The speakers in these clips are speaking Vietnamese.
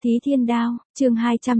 Thí Thiên Đao, chương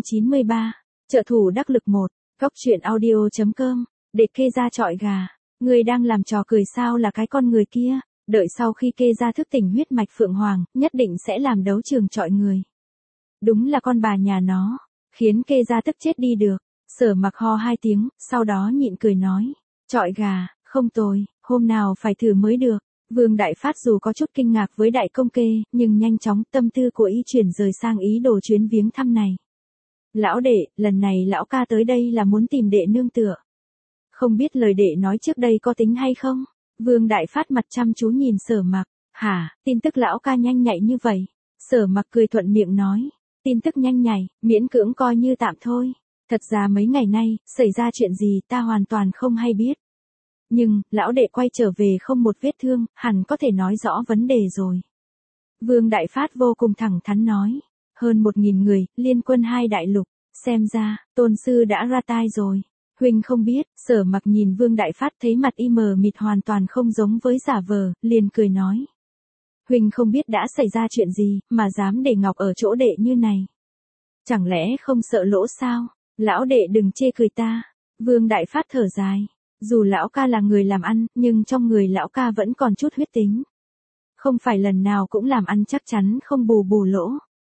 293, trợ thủ đắc lực 1, góc truyện audio.com, để kê ra chọi gà. Ngươi đang làm trò cười sao là cái con người kia, đợi sau khi kê ra thức tỉnh huyết mạch Phượng Hoàng, nhất định sẽ làm đấu trường chọi người. Đúng là con bà nhà nó, khiến kê ra tức chết đi được. Sở Mặc ho 2 tiếng, sau đó nhịn cười nói, chọi gà, không tồi, hôm nào phải thử mới được. Vương Đại Phát dù có chút kinh ngạc với đại công kê, nhưng nhanh chóng tâm tư của y chuyển rời sang ý đồ chuyến viếng thăm này. Lão đệ, lần này lão ca tới đây là muốn tìm đệ nương tựa. Không biết lời đệ nói trước đây có tính hay không? Vương Đại Phát mặt chăm chú nhìn Sở Mặc. Hả, tin tức lão ca nhanh nhạy như vậy? Sở Mặc cười thuận miệng nói. Tin tức nhanh nhạy, miễn cưỡng coi như tạm thôi. Thật ra mấy ngày nay, xảy ra chuyện gì ta hoàn toàn không hay biết. Nhưng, lão đệ quay trở về không một vết thương, hẳn có thể nói rõ vấn đề rồi. Vương Đại Phát vô cùng thẳng thắn nói. Hơn 1.000 người, liên quân 2 đại lục. Xem ra, tôn sư đã ra tay rồi. Huynh không biết, Sở Mặc nhìn Vương Đại Phát thấy mặt y mờ mịt hoàn toàn không giống với giả vờ, liền cười nói. Huynh không biết đã xảy ra chuyện gì, mà dám để Ngọc ở chỗ đệ như này. Chẳng lẽ không sợ lỗ sao? Lão đệ đừng chê cười ta. Vương Đại Phát thở dài. Dù lão ca là người làm ăn, nhưng trong người lão ca vẫn còn chút huyết tính. Không phải lần nào cũng làm ăn chắc chắn không bù lỗ.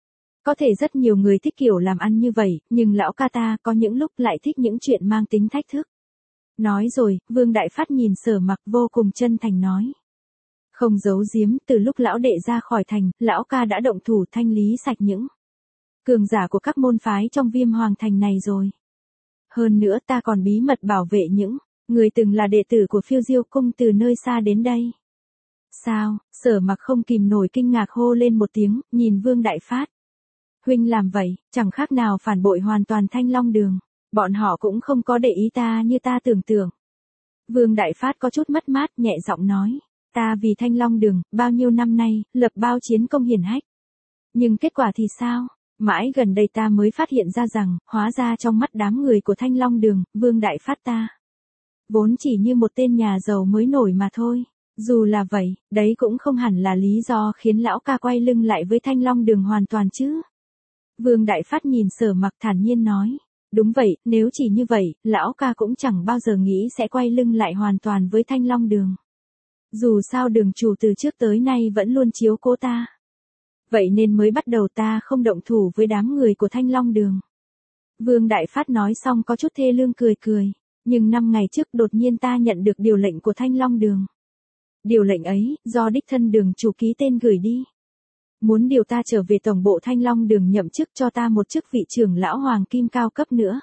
Có thể rất nhiều người thích kiểu làm ăn như vậy, nhưng lão ca ta có những lúc lại thích những chuyện mang tính thách thức. Nói rồi, Vương Đại Phát nhìn Sở Mặc vô cùng chân thành nói. Không giấu giếm, từ lúc lão đệ ra khỏi thành, lão ca đã động thủ thanh lý sạch những cường giả của các môn phái trong Viêm Hoàng thành này rồi. Hơn nữa ta còn bí mật bảo vệ những người từng là đệ tử của Phiêu Diêu cung từ nơi xa đến đây. Sao? Sở Mặc không kìm nổi kinh ngạc hô lên một tiếng, nhìn Vương Đại Phát. Huynh làm vậy, chẳng khác nào phản bội hoàn toàn Thanh Long Đường. Bọn họ cũng không có để ý ta như ta tưởng tượng. Vương Đại Phát có chút mất mát nhẹ giọng nói. Ta vì Thanh Long Đường, bao nhiêu năm nay, lập bao chiến công hiển hách. Nhưng kết quả thì sao? Mãi gần đây ta mới phát hiện ra rằng, hóa ra trong mắt đám người của Thanh Long Đường, Vương Đại Phát ta vốn chỉ như một tên nhà giàu mới nổi mà thôi. Dù là vậy, đấy cũng không hẳn là lý do khiến lão ca quay lưng lại với Thanh Long Đường hoàn toàn chứ. Vương Đại Phát nhìn Sở Mặc thản nhiên nói. Đúng vậy, nếu chỉ như vậy, lão ca cũng chẳng bao giờ nghĩ sẽ quay lưng lại hoàn toàn với Thanh Long Đường. Dù sao đường chủ từ trước tới nay vẫn luôn chiếu cố ta. Vậy nên mới bắt đầu ta không động thủ với đám người của Thanh Long Đường. Vương Đại Phát nói xong có chút thê lương cười cười. Nhưng 5 ngày trước đột nhiên ta nhận được điều lệnh của Thanh Long Đường. Điều lệnh ấy, do đích thân đường chủ ký tên gửi đi. Muốn điều ta trở về tổng bộ Thanh Long Đường nhậm chức cho ta một chức vị trưởng lão hoàng kim cao cấp nữa.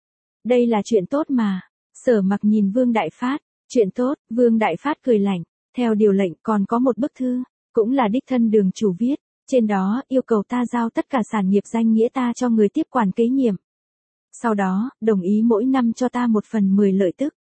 Đây là chuyện tốt mà. Sở Mặc nhìn Vương Đại Phát. Chuyện tốt, Vương Đại Phát cười lạnh. Theo điều lệnh còn có một bức thư, cũng là đích thân đường chủ viết. Trên đó, yêu cầu ta giao tất cả sản nghiệp danh nghĩa ta cho người tiếp quản kế nhiệm. Sau đó, đồng ý mỗi năm cho ta 1/10 lợi tức.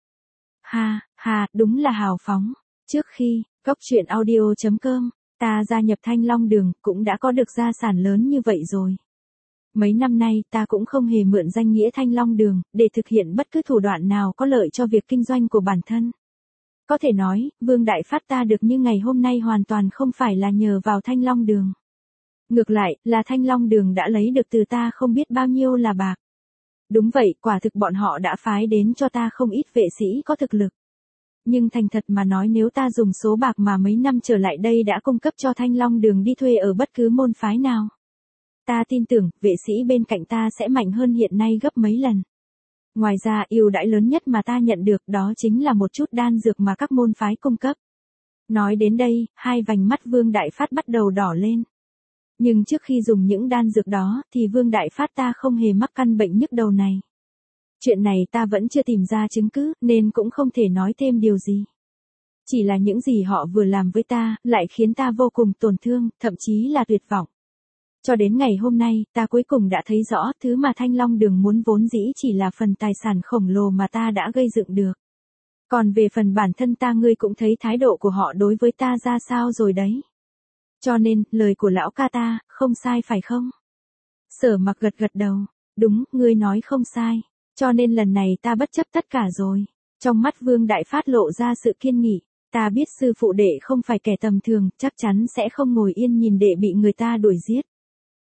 Ha, đúng là hào phóng. Trước khi, góc truyện audio.com, ta gia nhập Thanh Long Đường, cũng đã có được gia sản lớn như vậy rồi. Mấy năm nay ta cũng không hề mượn danh nghĩa Thanh Long Đường, để thực hiện bất cứ thủ đoạn nào có lợi cho việc kinh doanh của bản thân. Có thể nói, Vương Đại Phát ta được như ngày hôm nay hoàn toàn không phải là nhờ vào Thanh Long Đường. Ngược lại, là Thanh Long Đường đã lấy được từ ta không biết bao nhiêu là bạc. Đúng vậy, quả thực bọn họ đã phái đến cho ta không ít vệ sĩ có thực lực. Nhưng thành thật mà nói nếu ta dùng số bạc mà mấy năm trở lại đây đã cung cấp cho Thanh Long Đường đi thuê ở bất cứ môn phái nào. Ta tin tưởng, vệ sĩ bên cạnh ta sẽ mạnh hơn hiện nay gấp mấy lần. Ngoài ra, ưu đãi lớn nhất mà ta nhận được đó chính là một chút đan dược mà các môn phái cung cấp. Nói đến đây, 2 vành mắt Vương Đại Phát bắt đầu đỏ lên. Nhưng trước khi dùng những đan dược đó, thì Vương Đại Phát ta không hề mắc căn bệnh nhức đầu này. Chuyện này ta vẫn chưa tìm ra chứng cứ, nên cũng không thể nói thêm điều gì. Chỉ là những gì họ vừa làm với ta, lại khiến ta vô cùng tổn thương, thậm chí là tuyệt vọng. Cho đến ngày hôm nay, ta cuối cùng đã thấy rõ thứ mà Thanh Long Đường muốn vốn dĩ chỉ là phần tài sản khổng lồ mà ta đã gây dựng được. Còn về phần bản thân ta ngươi cũng thấy thái độ của họ đối với ta ra sao rồi đấy. Cho nên, lời của lão ca ta, không sai phải không? Sở Mặc gật đầu. Đúng, ngươi nói không sai. Cho nên lần này ta bất chấp tất cả rồi. Trong mắt Vương Đại Phát lộ ra sự kiên nghị. Ta biết sư phụ đệ không phải kẻ tầm thường, chắc chắn sẽ không ngồi yên nhìn đệ bị người ta đuổi giết.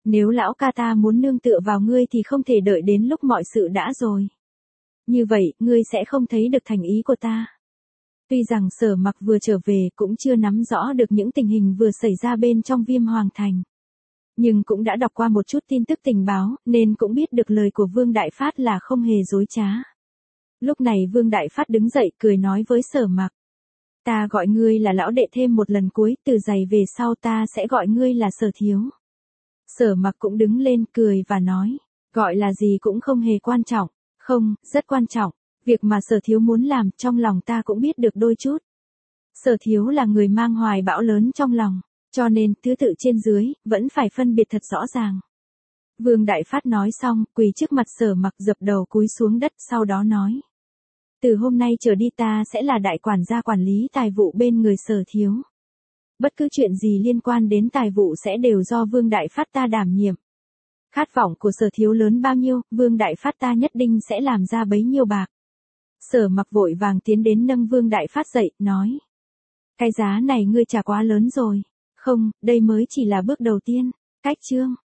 Nếu lão ca ta muốn nương tựa vào ngươi thì không thể đợi đến lúc mọi sự đã rồi. Như vậy, ngươi sẽ không thấy được thành ý của ta. Tuy rằng Sở Mặc vừa trở về cũng chưa nắm rõ được những tình hình vừa xảy ra bên trong Viêm Hoàng Thành. Nhưng cũng đã đọc qua một chút tin tức tình báo, nên cũng biết được lời của Vương Đại Phát là không hề dối trá. Lúc này Vương Đại Phát đứng dậy cười nói với Sở Mặc. Ta gọi ngươi là lão đệ thêm một lần cuối, từ giày về sau ta sẽ gọi ngươi là Sở Thiếu. Sở Mặc cũng đứng lên cười và nói, gọi là gì cũng không hề quan trọng, không, rất quan trọng, việc mà Sở Thiếu muốn làm trong lòng ta cũng biết được đôi chút. Sở Thiếu là người mang hoài bão lớn trong lòng, cho nên thứ tự trên dưới, vẫn phải phân biệt thật rõ ràng. Vương Đại Phát nói xong, quỳ trước mặt Sở Mặc dập đầu cúi xuống đất sau đó nói. Từ hôm nay trở đi ta sẽ là đại quản gia quản lý tài vụ bên người Sở Thiếu. Bất cứ chuyện gì liên quan đến tài vụ sẽ đều do Vương Đại Phát ta đảm nhiệm. Khát vọng của Sở Thiếu lớn bao nhiêu, Vương Đại Phát ta nhất định sẽ làm ra bấy nhiêu bạc. Sở Mặc vội vàng tiến đến nâng Vương Đại Phát dậy, nói. Cái giá này ngươi trả quá lớn rồi. Không, đây mới chỉ là bước đầu tiên. Cách chương.